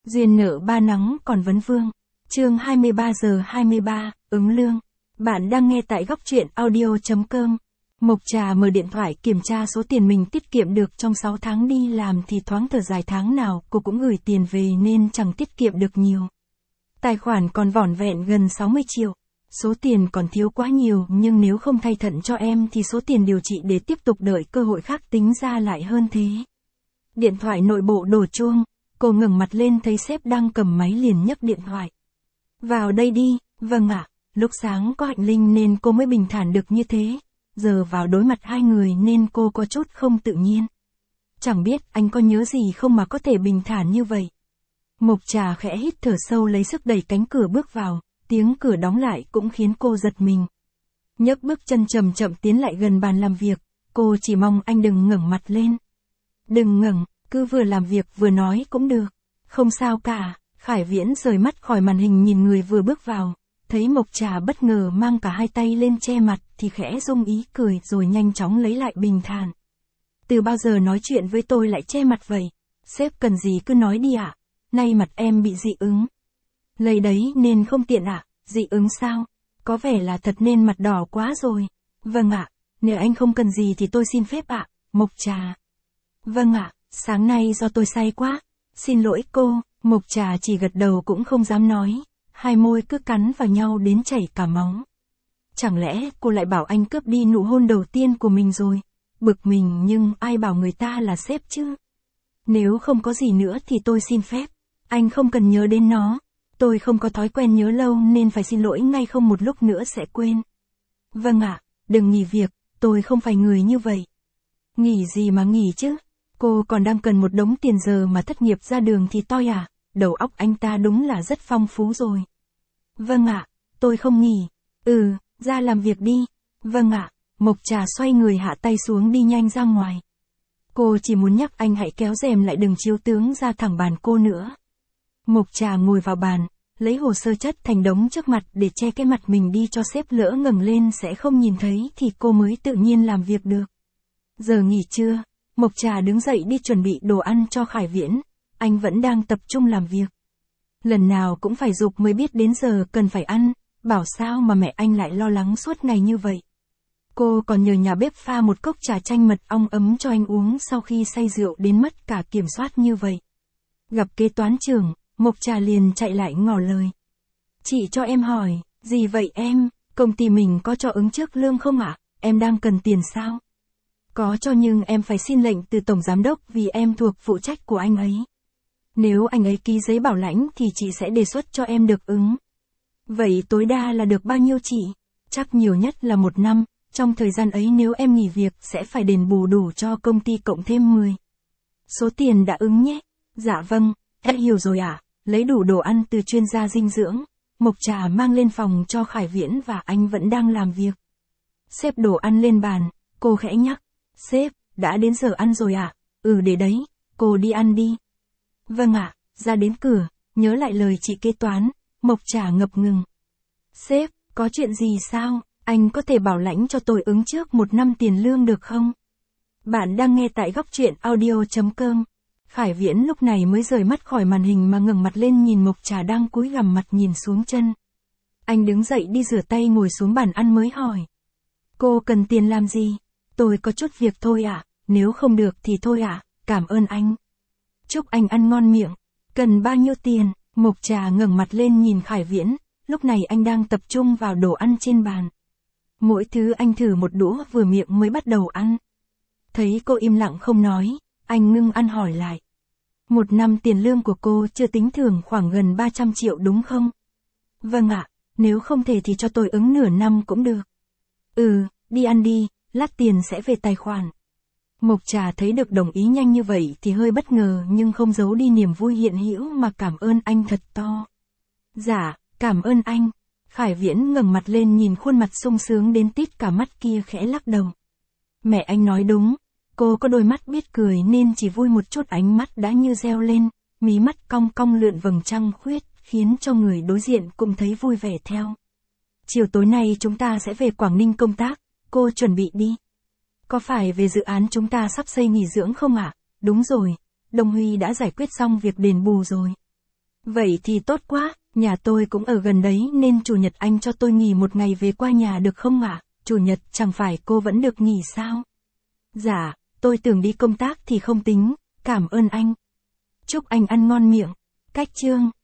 Duyên nợ ba nắng còn vấn vương. Chương 23 giờ 23, ứng lương. Bạn đang nghe tại góc truyện audio.com. Mộc Trà mở điện thoại kiểm tra số tiền mình tiết kiệm được trong 6 tháng đi làm thì thoáng thở dài, tháng nào cô cũng gửi tiền về nên chẳng tiết kiệm được nhiều. Tài khoản còn vỏn vẹn gần 60 triệu. Số tiền còn thiếu quá nhiều, nhưng nếu không thay thận cho em thì số tiền điều trị để tiếp tục đợi cơ hội khác tính ra lại hơn thế. Điện thoại nội bộ đổ chuông, cô ngẩng mặt lên thấy sếp đang cầm máy liền nhấc điện thoại. Vào đây đi. Vâng ạ. Lúc sáng có Hạnh Linh nên cô mới bình thản được như thế. Giờ vào đối mặt hai người nên cô có chút không tự nhiên. Chẳng biết anh có nhớ gì không mà có thể bình thản như vậy. Mộc Trà khẽ hít thở sâu lấy sức đẩy cánh cửa bước vào, tiếng cửa đóng lại cũng khiến cô giật mình. Nhấc bước chân chậm chậm tiến lại gần bàn làm việc, cô chỉ mong anh đừng ngẩng mặt lên. Đừng ngẩng, cứ vừa làm việc vừa nói cũng được. Không sao cả. Khải Viễn rời mắt khỏi màn hình nhìn người vừa bước vào, thấy Mộc Trà bất ngờ mang cả hai tay lên che mặt thì khẽ rung ý cười rồi nhanh chóng lấy lại bình thản. Từ bao giờ nói chuyện với tôi lại che mặt vậy? Sếp cần gì cứ nói đi ạ. Nay mặt em bị dị ứng. Lấy đấy nên không tiện ạ. Dị ứng sao? Có vẻ là thật nên mặt đỏ quá rồi. Vâng ạ. Nếu anh không cần gì thì tôi xin phép ạ. Mộc Trà. Vâng ạ. Sáng nay do tôi say quá. Xin lỗi cô. Mộc Trà chỉ gật đầu cũng không dám nói. Hai môi cứ cắn vào nhau đến chảy cả máu. Chẳng lẽ cô lại bảo anh cướp đi nụ hôn đầu tiên của mình rồi? Bực mình, nhưng ai bảo người ta là sếp chứ? Nếu không có gì nữa thì tôi xin phép. Anh không cần nhớ đến nó. Tôi không có thói quen nhớ lâu nên phải xin lỗi ngay, không một lúc nữa sẽ quên. Vâng ạ. Đừng nghỉ việc. Tôi không phải người như vậy. Nghỉ gì mà nghỉ chứ? Cô còn đang cần một đống tiền giờ mà thất nghiệp ra đường thì toi à? Đầu óc anh ta đúng là rất phong phú rồi. Vâng ạ. Tôi không nghỉ. Ra làm việc đi. Vâng ạ. Mộc Trà xoay người hạ tay xuống đi nhanh ra ngoài. Cô chỉ muốn nhắc anh hãy kéo rèm lại, đừng chiếu tướng ra thẳng bàn cô nữa. Mộc Trà ngồi vào bàn, lấy hồ sơ chất thành đống trước mặt để che cái mặt mình đi cho sếp lỡ ngẩng lên sẽ không nhìn thấy thì cô mới tự nhiên làm việc được. Giờ nghỉ trưa, Mộc Trà đứng dậy đi chuẩn bị đồ ăn cho Khải Viễn, anh vẫn đang tập trung làm việc. Lần nào cũng phải giục mới biết đến giờ cần phải ăn, bảo sao mà mẹ anh lại lo lắng suốt ngày như vậy. Cô còn nhờ nhà bếp pha một cốc trà chanh mật ong ấm cho anh uống sau khi say rượu đến mất cả kiểm soát như vậy. Gặp kế toán trưởng, Mộc Trà liền chạy lại ngỏ lời. Chị cho em hỏi, gì vậy em, công ty mình có cho ứng trước lương không ạ? Em đang cần tiền sao? Có cho, nhưng em phải xin lệnh từ tổng giám đốc vì em thuộc phụ trách của anh ấy. Nếu anh ấy ký giấy bảo lãnh thì chị sẽ đề xuất cho em được ứng. Vậy tối đa là được bao nhiêu chị? Chắc nhiều nhất là 1 năm, trong thời gian ấy nếu em nghỉ việc sẽ phải đền bù đủ cho công ty cộng thêm 10 số tiền đã ứng nhé. Dạ vâng, em hiểu rồi ạ. Lấy đủ đồ ăn từ chuyên gia dinh dưỡng, Mộc Trà mang lên phòng cho Khải Viễn và anh vẫn đang làm việc. Xếp đồ ăn lên bàn, cô khẽ nhắc. Sếp, đã đến giờ ăn rồi ạ. Để đấy, cô đi ăn đi. Vâng ạ. Ra đến cửa, nhớ lại lời chị kế toán, Mộc Trà ngập ngừng. Sếp, có chuyện gì sao? Anh có thể bảo lãnh cho tôi ứng trước 1 năm tiền lương được không? Bạn đang nghe tại góc truyện audio.com. Khải Viễn lúc này mới rời mắt khỏi màn hình mà ngẩng mặt lên nhìn Mộc Trà đang cúi gằm mặt nhìn xuống chân. Anh đứng dậy đi rửa tay ngồi xuống bàn ăn mới hỏi. Cô cần tiền làm gì? Tôi có chút việc thôi ạ, nếu không được thì thôi ạ, cảm ơn anh. Chúc anh ăn ngon miệng. Cần bao nhiêu tiền? Mộc Trà ngẩng mặt lên nhìn Khải Viễn, lúc này anh đang tập trung vào đồ ăn trên bàn. Mỗi thứ anh thử một đũa vừa miệng mới bắt đầu ăn. Thấy cô im lặng không nói, anh ngưng ăn hỏi lại. 1 năm tiền lương của cô chưa tính thưởng khoảng gần 300 triệu đúng không? Vâng ạ, nếu không thể thì cho tôi ứng nửa năm cũng được. Đi ăn đi, lát tiền sẽ về tài khoản. Mộc Trà thấy được đồng ý nhanh như vậy thì hơi bất ngờ nhưng không giấu đi niềm vui hiện hữu mà cảm ơn anh thật to. Dạ, cảm ơn anh. Khải Viễn ngẩng mặt lên nhìn khuôn mặt sung sướng đến tít cả mắt kia khẽ lắc đầu. Mẹ anh nói đúng, cô có đôi mắt biết cười nên chỉ vui một chút ánh mắt đã như reo lên, mí mắt cong cong lượn vầng trăng khuyết, khiến cho người đối diện cũng thấy vui vẻ theo. Chiều tối nay chúng ta sẽ về Quảng Ninh công tác, cô chuẩn bị đi. Có phải về dự án chúng ta sắp xây nghỉ dưỡng không ạ? Đúng rồi, Đông Huy đã giải quyết xong việc đền bù rồi. Vậy thì tốt quá, nhà tôi cũng ở gần đấy nên chủ nhật anh cho tôi nghỉ một ngày về qua nhà được không ạ? Chủ nhật chẳng phải cô vẫn được nghỉ sao? Dạ, tôi tưởng đi công tác thì không tính, cảm ơn anh. Chúc anh ăn ngon miệng. Cách chương